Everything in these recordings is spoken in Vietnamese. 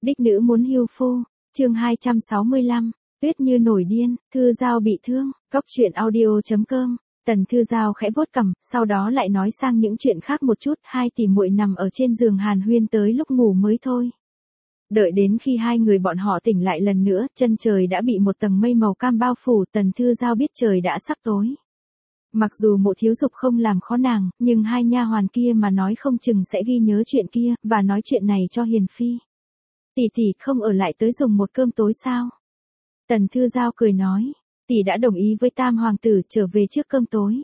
Đích nữ muốn hưu phu, chương 265, Tuyết Như nổi điên, Thư Giao bị thương, Cóc truyện audio.com. Tần Thư Giao khẽ vuốt cằm, sau đó lại nói sang những chuyện khác một chút, hai tỷ muội nằm ở trên giường hàn huyên tới lúc ngủ mới thôi. Đợi đến khi hai người bọn họ tỉnh lại lần nữa, chân trời đã bị một tầng mây màu cam bao phủ, Tần Thư Giao biết trời đã sắp tối. Mặc dù Mộ Thiếu Dục không làm khó nàng, nhưng hai nha hoàn kia mà nói không chừng sẽ ghi nhớ chuyện kia, và nói chuyện này cho Hiền Phi. Tỷ tỷ không ở lại tới dùng một cơm tối sao? Tần Thư Giao cười nói, tỷ đã đồng ý với Tam Hoàng tử trở về trước cơm tối.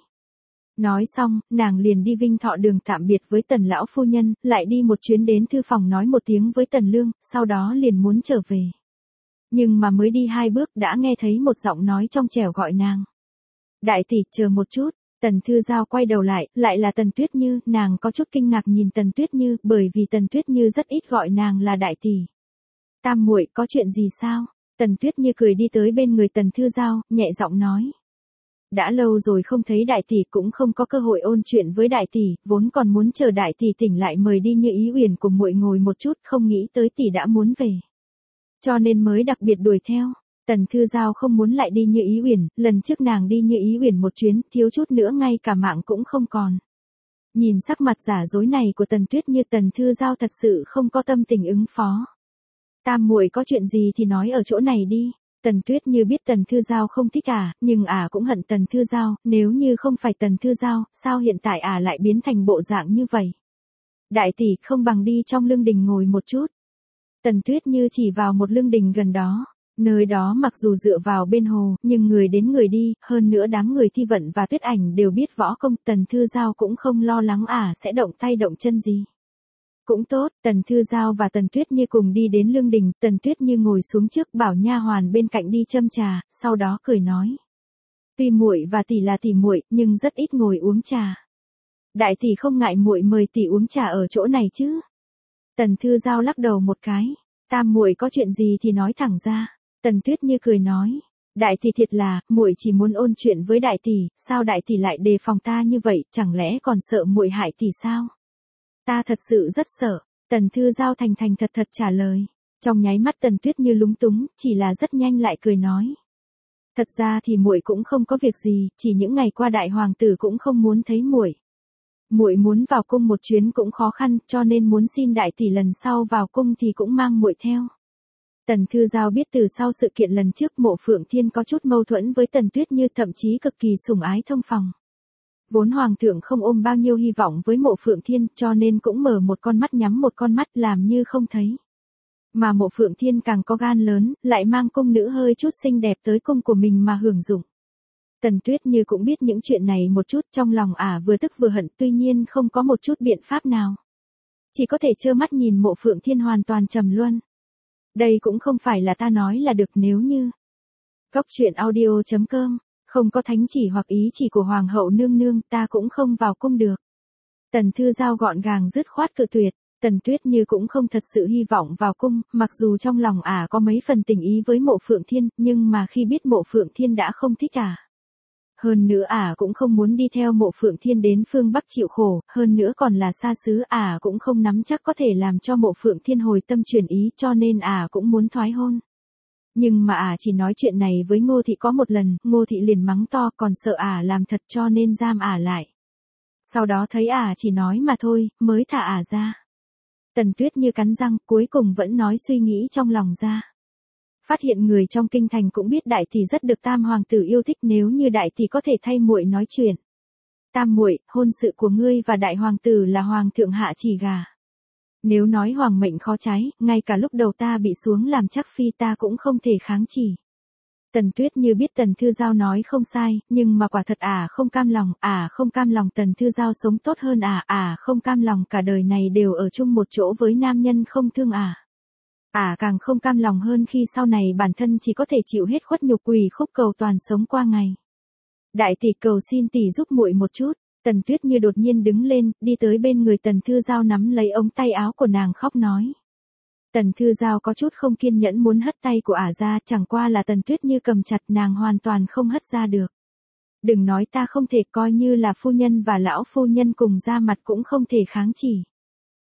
Nói xong, nàng liền đi Vinh Thọ Đường tạm biệt với Tần lão phu nhân, lại đi một chuyến đến thư phòng nói một tiếng với Tần Lương, sau đó liền muốn trở về. Nhưng mà mới đi hai bước đã nghe thấy một giọng nói trong trẻo gọi nàng. Đại tỷ, chờ một chút. Tần Thư Giao quay đầu lại là Tần Tuyết Như, nàng có chút kinh ngạc nhìn Tần Tuyết Như, bởi vì Tần Tuyết Như rất ít gọi nàng là đại tỷ. Tam muội, có chuyện gì sao? Tần Tuyết Như cười đi tới bên người Tần Thư Giao, nhẹ giọng nói. Đã lâu rồi không thấy đại tỷ, cũng không có cơ hội ôn chuyện với đại tỷ, vốn còn muốn chờ đại tỷ tỉnh lại mời đi Như Ý Uyển của muội ngồi một chút, không nghĩ tới tỷ đã muốn về. Cho nên mới đặc biệt đuổi theo. Tần Thư Giao không muốn lại đi Như Ý Uyển, lần trước nàng đi Như Ý Uyển một chuyến, thiếu chút nữa ngay cả mạng cũng không còn. Nhìn sắc mặt giả dối này của Tần Tuyết Như, Tần Thư Giao thật sự không có tâm tình ứng phó. Tam muội có chuyện gì thì nói ở chỗ này đi. Tần Tuyết Như biết Tần Thư Giao không thích nhưng cũng hận Tần Thư Giao, nếu như không phải Tần Thư Giao, sao hiện tại lại biến thành bộ dạng như vậy? Đại tỷ, không bằng đi trong lương đình ngồi một chút. Tần Tuyết Như chỉ vào một lương đình gần đó. Nơi đó mặc dù dựa vào bên hồ, nhưng người đến người đi, hơn nữa đám người Thi Vận và Tuyết Ảnh đều biết võ công, Tần Thư Giao cũng không lo lắng sẽ động tay động chân gì. Cũng tốt, Tần Thư Giao và Tần Tuyết Như cùng đi đến lương đình, Tần Tuyết Như ngồi xuống trước bảo nha hoàn bên cạnh đi châm trà, sau đó cười nói. Tuy muội và tỷ là tỷ muội, nhưng rất ít ngồi uống trà. Đại tỷ không ngại muội mời tỷ uống trà ở chỗ này chứ? Tần Thư Giao lắc đầu một cái, tam muội có chuyện gì thì nói thẳng ra. Tần Tuyết Như cười nói, đại tỷ thiệt là, muội chỉ muốn ôn chuyện với đại tỷ, sao đại tỷ lại đề phòng ta như vậy, chẳng lẽ còn sợ muội hại tỷ sao? Ta thật sự rất sợ. Tần Thư Giao thành thành thật thật trả lời. Trong nháy mắt Tần Tuyết Như lúng túng, chỉ là rất nhanh lại cười nói. Thật ra thì muội cũng không có việc gì, chỉ những ngày qua đại hoàng tử cũng không muốn thấy muội. Muội muốn vào cung một chuyến cũng khó khăn, cho nên muốn xin đại tỷ lần sau vào cung thì cũng mang muội theo. Tần Thư Giao biết từ sau sự kiện lần trước Mộ Phượng Thiên có chút mâu thuẫn với Tần Tuyết Như, thậm chí cực kỳ sủng ái thông phòng. Vốn Hoàng thượng không ôm bao nhiêu hy vọng với Mộ Phượng Thiên, cho nên cũng mở một con mắt nhắm một con mắt làm như không thấy. Mà Mộ Phượng Thiên càng có gan lớn, lại mang cung nữ hơi chút xinh đẹp tới cung của mình mà hưởng dụng. Tần Tuyết Như cũng biết những chuyện này một chút, trong lòng vừa tức vừa hận, tuy nhiên không có một chút biện pháp nào. Chỉ có thể trơ mắt nhìn Mộ Phượng Thiên hoàn toàn trầm luân. Đây cũng không phải là ta nói là được, nếu như. Cóc truyện audio.com. Không có thánh chỉ hoặc ý chỉ của Hoàng hậu nương nương, ta cũng không vào cung được. Tần Thư Giao gọn gàng dứt khoát cự tuyệt. Tần Tuyết Như cũng không thật sự hy vọng vào cung, mặc dù trong lòng có mấy phần tình ý với Mộ Phượng Thiên, nhưng mà khi biết Mộ Phượng Thiên đã không thích hơn nữa cũng không muốn đi theo Mộ Phượng Thiên đến phương Bắc chịu khổ, hơn nữa còn là xa xứ, cũng không nắm chắc có thể làm cho Mộ Phượng Thiên hồi tâm chuyển ý, cho nên cũng muốn thoái hôn. Nhưng mà chỉ nói chuyện này với Ngô Thị có một lần, Ngô Thị liền mắng to, còn sợ làm thật cho nên giam lại. Sau đó thấy chỉ nói mà thôi, mới thả ra. Tần Tuyết Như cắn răng, cuối cùng vẫn nói suy nghĩ trong lòng ra. Phát hiện người trong kinh thành cũng biết đại tỷ rất được Tam Hoàng tử yêu thích, nếu như đại tỷ có thể thay muội nói chuyện. Tam muội, hôn sự của ngươi và đại hoàng tử là hoàng thượng hạ chỉ gà. Nếu nói hoàng mệnh khó trái, ngay cả lúc đầu ta bị xuống làm chắc phi ta cũng không thể kháng chỉ. Tần Tuyết Như biết Tần Thư Giao nói không sai, nhưng mà quả thật không cam lòng, không cam lòng Tần Thư Giao sống tốt hơn không cam lòng cả đời này đều ở chung một chỗ với nam nhân không thương càng không cam lòng hơn khi sau này bản thân chỉ có thể chịu hết khuất nhục quỳ khúc cầu toàn sống qua ngày. Đại tỷ, cầu xin tỷ giúp muội một chút. Tần Tuyết Như đột nhiên đứng lên, đi tới bên người Tần Thư Giao nắm lấy ống tay áo của nàng khóc nói. Tần Thư Giao có chút không kiên nhẫn muốn hất tay của ra, chẳng qua là Tần Tuyết Như cầm chặt nàng hoàn toàn không hất ra được. Đừng nói ta không thể, coi như là phu nhân và lão phu nhân cùng ra mặt cũng không thể kháng chỉ.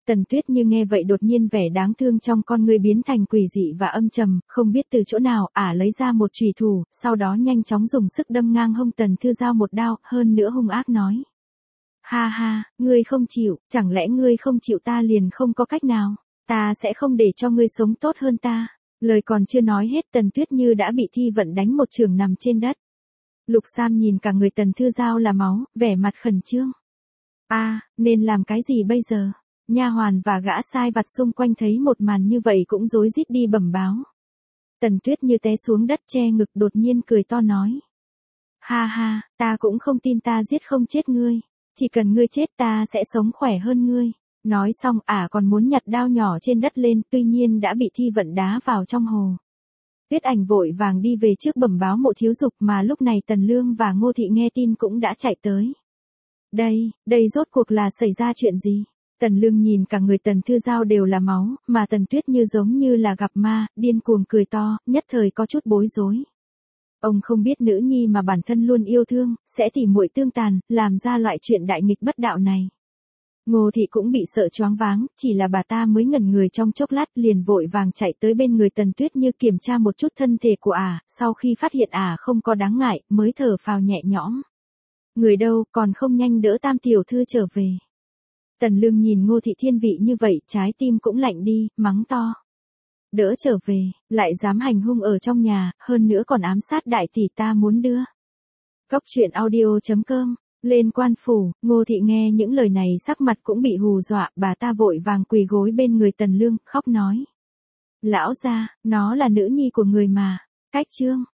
Tần Tuyết Như nghe vậy đột nhiên vẻ đáng thương trong con ngươi biến thành quỷ dị và âm trầm, không biết từ chỗ nào, lấy ra một chùy thủ, sau đó nhanh chóng dùng sức đâm ngang hông Tần Thư Giao một đao, hơn nữa hung ác nói. Ha ha, ngươi không chịu, chẳng lẽ ngươi không chịu ta liền không có cách nào, ta sẽ không để cho ngươi sống tốt hơn ta. Lời còn chưa nói hết Tần Tuyết Như đã bị Thi Vận đánh một chưởng nằm trên đất. Lục Sam nhìn cả người Tần Thư Giao là máu, vẻ mặt khẩn trương. Nên làm cái gì bây giờ? Nha hoàn và gã sai vặt xung quanh thấy một màn như vậy cũng rối rít đi bẩm báo. Tần Tuyết Như té xuống đất che ngực đột nhiên cười to nói. Ha ha, ta cũng không tin ta giết không chết ngươi. Chỉ cần ngươi chết ta sẽ sống khỏe hơn ngươi. Nói xong còn muốn nhặt đao nhỏ trên đất lên, tuy nhiên đã bị Thi Vận đá vào trong hồ. Tuyết Ảnh vội vàng đi về trước bẩm báo Mộ Thiếu Dục, mà lúc này Tần Lương và Ngô Thị nghe tin cũng đã chạy tới. Đây rốt cuộc là xảy ra chuyện gì? Tần Lương nhìn cả người Tần Thư Giao đều là máu, mà Tần Tuyết Như giống như là gặp ma, điên cuồng cười to, nhất thời có chút bối rối. Ông không biết nữ nhi mà bản thân luôn yêu thương, sẽ tỉ muội tương tàn, làm ra loại chuyện đại nghịch bất đạo này. Ngô Thị cũng bị sợ choáng váng, chỉ là bà ta mới ngẩn người trong chốc lát liền vội vàng chạy tới bên người Tần Tuyết Như kiểm tra một chút thân thể của sau khi phát hiện không có đáng ngại, mới thở phào nhẹ nhõm. Người đâu, còn không nhanh đỡ Tam tiểu thư trở về. Tần Lương nhìn Ngô Thị thiên vị như vậy, trái tim cũng lạnh đi, mắng to. Đỡ trở về, lại dám hành hung ở trong nhà, hơn nữa còn ám sát đại tỷ ta muốn đưa. Cóc truyện audio.com. Lên quan phủ, Ngô Thị nghe những lời này sắc mặt cũng bị hù dọa, bà ta vội vàng quỳ gối bên người Tần Lương, khóc nói. Lão gia, nó là nữ nhi của người mà. Cách chương.